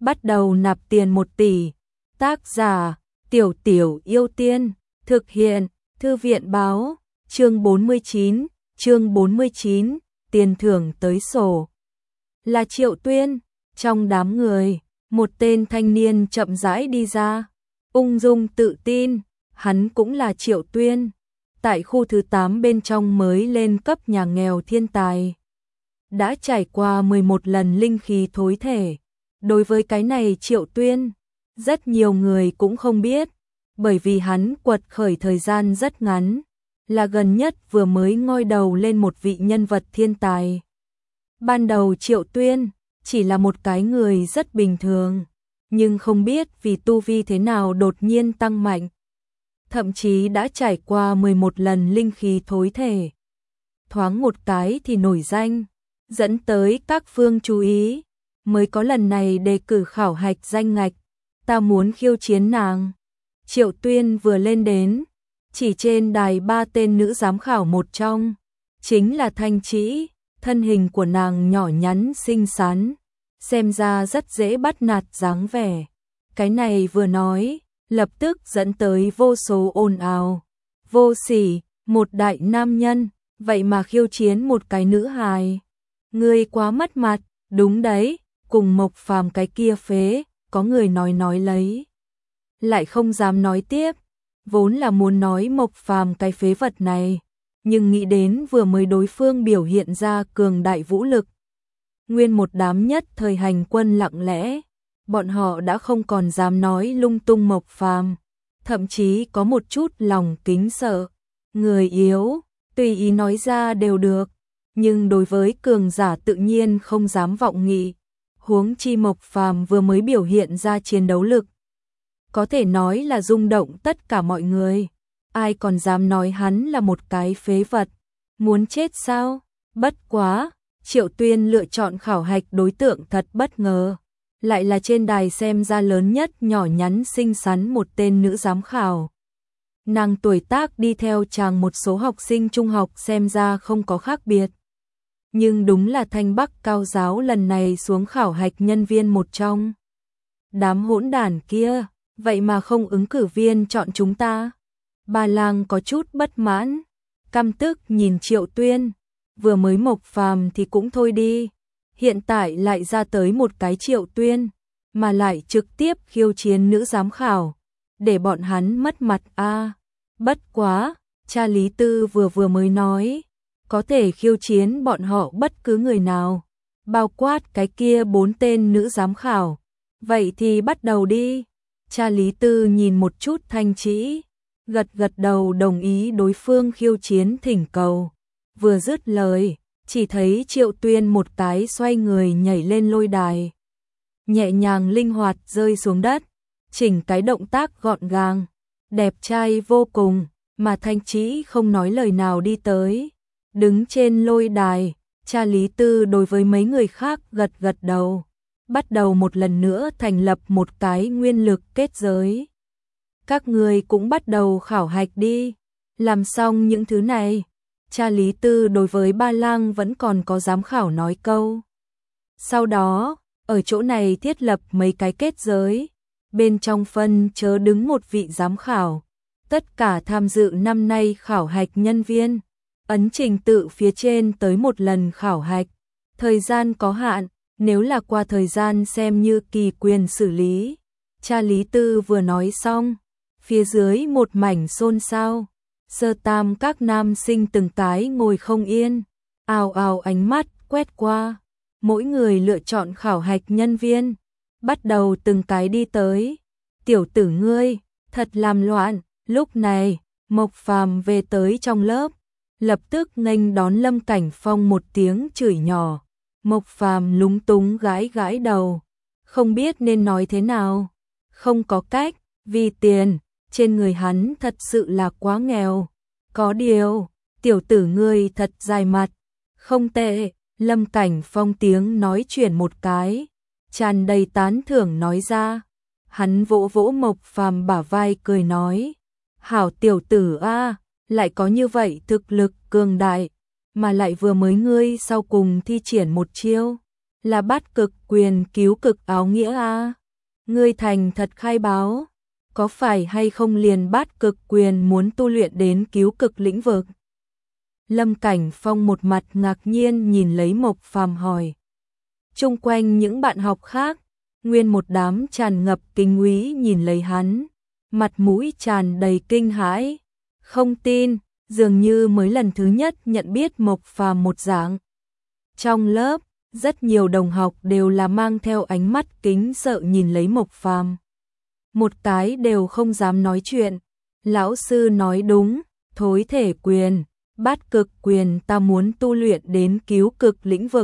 bắt đầu nạp tiền 1 tỷ. Tác giả, Tiểu Tiểu Yêu Tiên, thực hiện, Thư viện báo, chương 49, tiền thưởng tới sổ. Là Triệu Tuyên, trong đám người, một tên thanh niên chậm rãi đi ra, ung dung tự tin, hắn cũng là Triệu Tuyên, tại khu thứ 8 bên trong mới lên cấp nhà nghèo thiên tài. Đã trải qua 11 lần linh khí thối thể. Đối với cái này Triệu Tuyên, rất nhiều người cũng không biết, bởi vì hắn quật khởi thời gian rất ngắn, là gần nhất vừa mới ngoi đầu lên một vị nhân vật thiên tài. Ban đầu Triệu Tuyên chỉ là một cái người rất bình thường, nhưng không biết vì tu vi thế nào đột nhiên tăng mạnh. Thậm chí đã trải qua 11 lần linh khí thối thể. Thoáng một cái thì nổi danh, dẫn tới các phương chú ý, mới có lần này đề cử khảo hạch danh ngạch, ta muốn khiêu chiến nàng. Triệu Tuyên vừa lên đến, chỉ trên đài 3 tên nữ giám khảo một trong, chính là Thanh Trĩ, thân hình của nàng nhỏ nhắn xinh xắn, xem ra rất dễ bắt nạt dáng vẻ. Cái này vừa nói, lập tức dẫn tới vô số ồn ào. Vô sỉ, một đại nam nhân, vậy mà khiêu chiến một cái nữ hài. Ngươi quá mất mặt, đúng đấy, cùng Mộc Phàm cái kia phế, có người nói lấy. Lại không dám nói tiếp, vốn là muốn nói Mộc Phàm cái phế vật này, nhưng nghĩ đến vừa mới đối phương biểu hiện ra cường đại vũ lực. Nguyên một đám nhất thời hành quân lặng lẽ, bọn họ đã không còn dám nói lung tung Mộc Phàm, thậm chí có một chút lòng kính sợ. Người yếu, tùy ý nói ra đều được, nhưng đối với cường giả tự nhiên không dám vọng nghị. Huống chi Mộc Phàm vừa mới biểu hiện ra chiến đấu lực, có thể nói là rung động tất cả mọi người. Ai còn dám nói hắn là một cái phế vật, muốn chết sao? Bất quá, Triệu Tuyên lựa chọn khảo hạch đối tượng thật bất ngờ, lại là trên đài xem ra lớn nhất nhỏ nhắn xinh xắn một tên nữ giám khảo. Nàng tuổi tác đi theo chàng một số học sinh trung học xem ra không có khác biệt. Nhưng đúng là Thanh Bắc Cao giáo lần này xuống khảo hạch nhân viên một trong. Đám hỗn đản kia, vậy mà không ứng cử viên chọn chúng ta. Bà Lang có chút bất mãn, căm tức nhìn Triệu Tuyên, vừa mới Mộc Phàm thì cũng thôi đi, hiện tại lại ra tới một cái Triệu Tuyên, mà lại trực tiếp khiêu chiến nữ giám khảo, để bọn hắn mất mặt a. Bất quá, cha Lý Tư vừa mới nói, có thể khiêu chiến bọn họ bất cứ người nào, bao quát cái kia 4 tên nữ giám khảo. Vậy thì bắt đầu đi. Cha Lý Tư nhìn một chút Thanh Trĩ, gật đầu đồng ý đối phương khiêu chiến thỉnh cầu. Vừa dứt lời, chỉ thấy Triệu Tuyên một cái xoay người nhảy lên lôi đài, nhẹ nhàng linh hoạt rơi xuống đất, chỉnh cái động tác gọn gàng, đẹp trai vô cùng, mà Thanh Trĩ không nói lời nào đi tới, đứng trên lôi đài. Cha Lý Tư đối với mấy người khác gật đầu, bắt đầu một lần nữa thành lập một cái nguyên lực kết giới. Các người cũng bắt đầu khảo hạch đi. Làm xong những thứ này, cha Lý Tư đối với Ba Lang vẫn còn có giám khảo nói câu. Sau đó, ở chỗ này thiết lập mấy cái kết giới, bên trong phân chớ đứng một vị giám khảo. Tất cả tham dự năm nay khảo hạch nhân viên, ấn trình tự phía trên tới một lần khảo hạch. Thời gian có hạn, nếu là qua thời gian xem như kỳ quyền xử lý. Cha Lý Tư vừa nói xong, phía dưới một mảnh xôn xao. Sơ tam các nam sinh từng cái ngồi không yên, ào ào ánh mắt quét qua. Mỗi người lựa chọn khảo hạch nhân viên, bắt đầu từng cái đi tới. Tiểu tử ngươi, thật làm loạn. Lúc này, Mộc Phàm về tới trong lớp, lập tức nghênh đón Lâm Cảnh Phong một tiếng chửi nhỏ. Mộc Phàm lúng túng gãi đầu, không biết nên nói thế nào. Không có cách, vì tiền, trên người hắn thật sự là quá nghèo. Có điều, tiểu tử ngươi thật dài mặt, không tệ. Lâm Cảnh Phong tiếng nói chuyển một cái, tràn đầy tán thưởng nói ra. Hắn vỗ vỗ Mộc Phàm bả vai cười nói, hảo tiểu tử a, lại có như vậy thực lực cường đại, mà lại vừa mới ngươi sau cùng thi triển một chiêu, là bát cực quyền cứu cực áo nghĩa a. Ngươi thành thật khai báo, có phải hay không liền bát cực quyền muốn tu luyện đến cứu cực lĩnh vực? Lâm Cảnh Phong một mặt ngạc nhiên nhìn lấy Mộc Phàm hỏi. Chung quanh những bạn học khác, nguyên một đám tràn ngập kinh úy nhìn lấy hắn, mặt mũi tràn đầy kinh hãi, không tin, dường như mới lần thứ nhất nhận biết Mộc Phàm một dạng. Trong lớp, rất nhiều đồng học đều là mang theo ánh mắt kính sợ nhìn lấy Mộc Phàm. Một cái đều không dám nói chuyện. Lão sư nói đúng, thối thể quyền, bát cực quyền ta muốn tu luyện đến cứu cực lĩnh vực.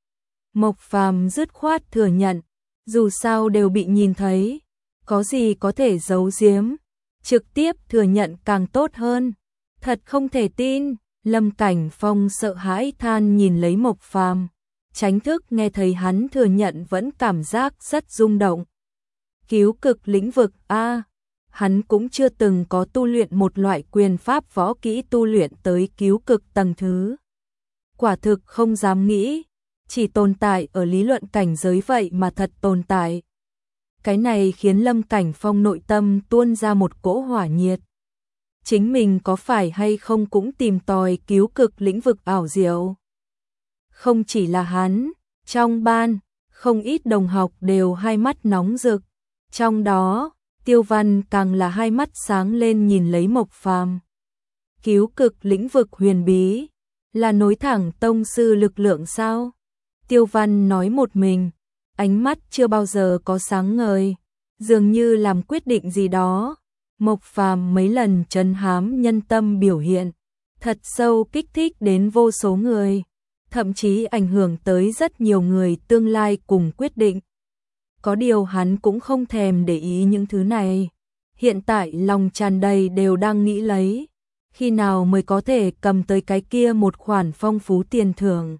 Mộc Phàm dứt khoát thừa nhận, dù sao đều bị nhìn thấy, có gì có thể giấu giếm, trực tiếp thừa nhận càng tốt hơn. Thật không thể tin, Lâm Cảnh Phong sợ hãi than nhìn lấy Mộc Phàm, tránh thức nghe thấy hắn thừa nhận vẫn cảm giác rất rung động. Cứu cực lĩnh vực a, hắn cũng chưa từng có tu luyện một loại quyền pháp võ kỹ tu luyện tới cứu cực tầng thứ. Quả thực không dám nghĩ, chỉ tồn tại ở lý luận cảnh giới vậy mà thật tồn tại. Cái này khiến Lâm Cảnh Phong nội tâm tuôn ra một cỗ hỏa nhiệt. Chính mình có phải hay không cũng tìm tòi cứu cực lĩnh vực ảo diệu. Không chỉ là hắn, trong ban, không ít đồng học đều hai mắt nóng rực. Trong đó, Tiêu Văn càng là hai mắt sáng lên nhìn lấy Mộc Phàm. Cứu cực lĩnh vực huyền bí, là nối thẳng tông sư lực lượng sao? Tiêu Văn nói một mình, ánh mắt chưa bao giờ có sáng ngời, dường như làm quyết định gì đó. Mộc Phàm mấy lần trấn hám nhân tâm biểu hiện, thật sâu kích thích đến vô số người, thậm chí ảnh hưởng tới rất nhiều người tương lai cùng quyết định. Có điều hắn cũng không thèm để ý những thứ này, hiện tại lòng tràn đầy đều đang nghĩ lấy, khi nào mới có thể cầm tới cái kia một khoản phong phú tiền thưởng.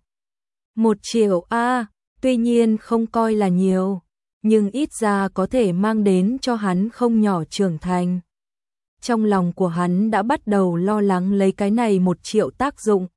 1 triệu a, tuy nhiên không coi là nhiều, nhưng ít ra có thể mang đến cho hắn không nhỏ trưởng thành. Trong lòng của hắn đã bắt đầu lo lắng lấy cái này 1 triệu tác dụng.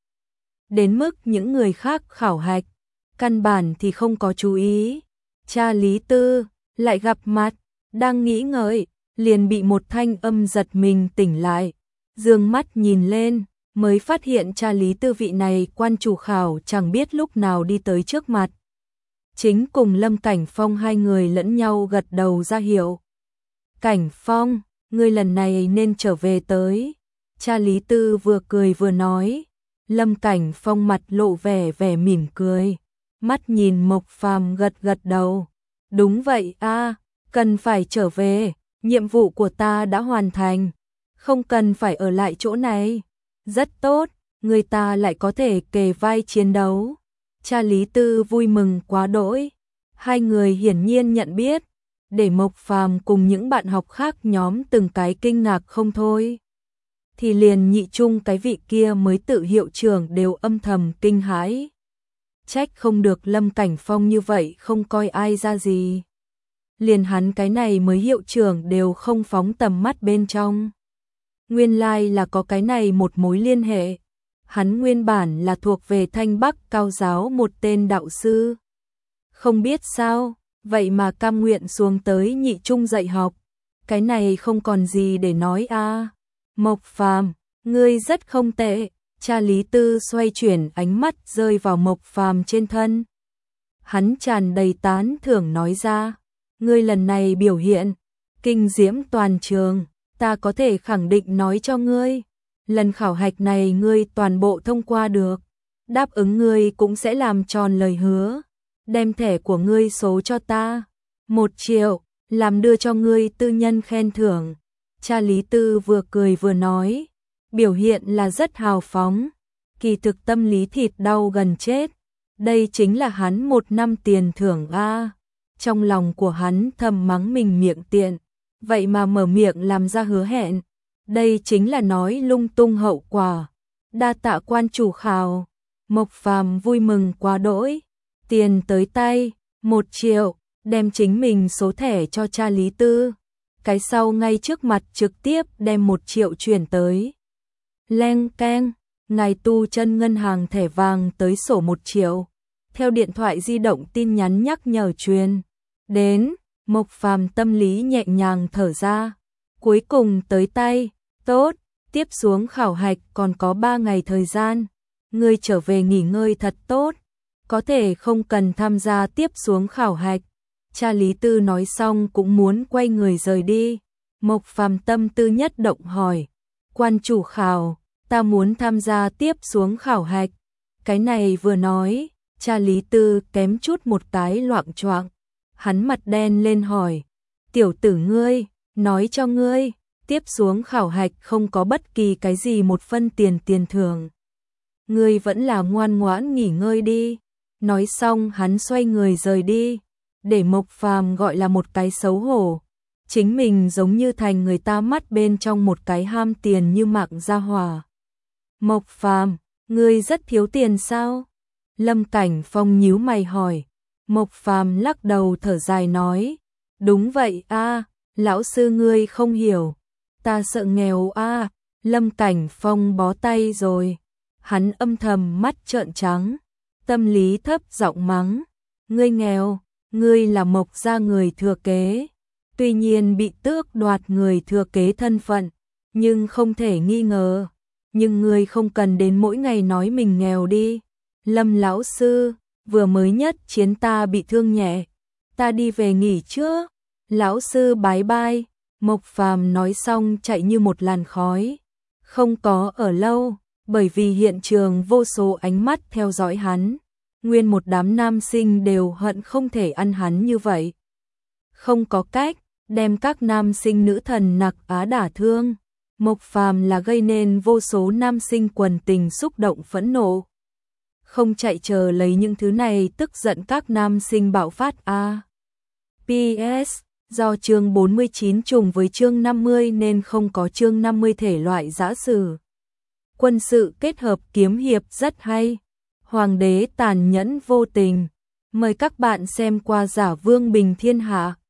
Đến mức những người khác khảo hạch, căn bản thì không có chú ý. Cha Lý Tư lại gặp mặt, đang nghĩ ngợi, liền bị một thanh âm giật mình tỉnh lại. Dương mắt nhìn lên, mới phát hiện cha Lý Tư vị này quan chủ khảo chẳng biết lúc nào đi tới trước mặt. Chính cùng Lâm Cảnh Phong hai người lẫn nhau gật đầu ra hiệu. Cảnh Phong, ngươi lần này nên trở về tới. Cha Lý Tư vừa cười vừa nói. Lâm Cảnh Phong mặt lộ vẻ mỉm cười, mắt nhìn Mộc Phàm gật gật đầu. Đúng vậy a, cần phải trở về, nhiệm vụ của ta đã hoàn thành, không cần phải ở lại chỗ này. Rất tốt, người ta lại có thể kề vai chiến đấu. Cha Lý Tư vui mừng quá đỗi. Hai người hiển nhiên nhận biết, để Mộc Phàm cùng những bạn học khác nhóm từng cái kinh ngạc không thôi. Thì liền nhị trung cái vị kia mới tự hiệu trưởng đều âm thầm kinh hãi. Trách không được Lâm Cảnh Phong như vậy không coi ai ra gì. Liền hắn cái này mới hiệu trưởng đều không phóng tầm mắt bên trong. Nguyên lai là có cái này một mối liên hệ. Hắn nguyên bản là thuộc về Thanh Bắc Cao giáo một tên đạo sư. Không biết sao, vậy mà cam nguyện xuống tới nhị trung dạy học. Cái này không còn gì để nói a. Mộc Phàm, ngươi rất không tệ. Cha Lý Tư xoay chuyển ánh mắt rơi vào Mộc Phàm trên thân. Hắn tràn đầy tán thưởng nói ra, ngươi lần này biểu hiện kinh diễm toàn trường, ta có thể khẳng định nói cho ngươi, lần khảo hạch này ngươi toàn bộ thông qua được, đáp ứng ngươi cũng sẽ làm tròn lời hứa, đem thẻ của ngươi số cho ta, 1 triệu, làm đưa cho ngươi tư nhân khen thưởng. Cha Lý Tư vừa cười vừa nói, biểu hiện là rất hào phóng, kỳ thực tâm lý thịt đau gần chết, đây chính là hắn 1 năm tiền thưởng a. Trong lòng của hắn thầm mắng mình miệng tiện, vậy mà mở miệng làm ra hứa hẹn, đây chính là nói lung tung hậu quả. Đa tạ quan chủ khảo. Mộc Phàm vui mừng quá đỗi, tiền tới tay, 1 triệu, đem chính mình số thẻ cho cha Lý Tư. Cái sau ngay trước mặt trực tiếp đem 1 triệu chuyển tới. Leng keng, ngài tu chân ngân hàng thẻ vàng tới sổ 1 triệu. theo điện thoại di động tin nhắn nhắc nhở truyền đến, Mộc Phàm tâm lý nhẹ nhàng thở ra, cuối cùng tới tay, tốt, tiếp xuống khảo hạch còn có 3 ngày thời gian, ngươi trở về nghỉ ngơi thật tốt, có thể không cần tham gia tiếp xuống khảo hạch. Cha Lý Tư nói xong cũng muốn quay người rời đi, Mộc Phàm tâm tư nhất động hỏi, quan chủ khảo, ta muốn tham gia tiếp xuống khảo hạch. Cái này vừa nói, cha Lý Tư kém chút một cái loạng choạng. Hắn mặt đen lên hỏi, tiểu tử ngươi, nói cho ngươi, tiếp xuống khảo hạch không có bất kỳ cái gì một phân tiền thưởng. Ngươi vẫn là ngoan ngoãn nghỉ ngơi đi. Nói xong hắn xoay người rời đi, để Mộc Phàm gọi là một cái xấu hổ. Chính mình giống như thành người ta mắt bên trong một cái ham tiền như mạng gia hỏa. Mộc Phàm, ngươi rất thiếu tiền sao? Lâm Cảnh Phong nhíu mày hỏi. Mộc Phàm lắc đầu thở dài nói, đúng vậy a, lão sư ngươi không hiểu, ta sợ nghèo a. Lâm Cảnh Phong bó tay rồi, hắn âm thầm mắt trợn trắng, tâm lý thấp giọng mắng, ngươi nghèo, ngươi là Mộc gia người thừa kế, tuy nhiên bị tước đoạt người thừa kế thân phận, nhưng không thể nghi ngờ, nhưng ngươi không cần đến mỗi ngày nói mình nghèo đi. Lâm lão sư, vừa mới nhất chiến ta bị thương nhẹ, ta đi về nghỉ trước. Lão sư bái bai. Mộc Phàm nói xong chạy như một làn khói, không có ở lâu, bởi vì hiện trường vô số ánh mắt theo dõi hắn, nguyên một đám nam sinh đều hận không thể ăn hắn như vậy. Không có cách, đem các nam sinh nữ thần nặc á đả thương. Mộc Phàm là gây nên vô số nam sinh quần tình xúc động phẫn nộ. Không chạy chờ lấy những thứ này tức giận các nam sinh bạo phát a. PS, do chương 49 trùng với chương 50 nên không có chương 50 thể loại giã sử. Quân sự kết hợp kiếm hiệp rất hay. Hoàng đế tàn nhẫn vô tình. Mời các bạn xem qua Giả Vương Bình Thiên Hạ.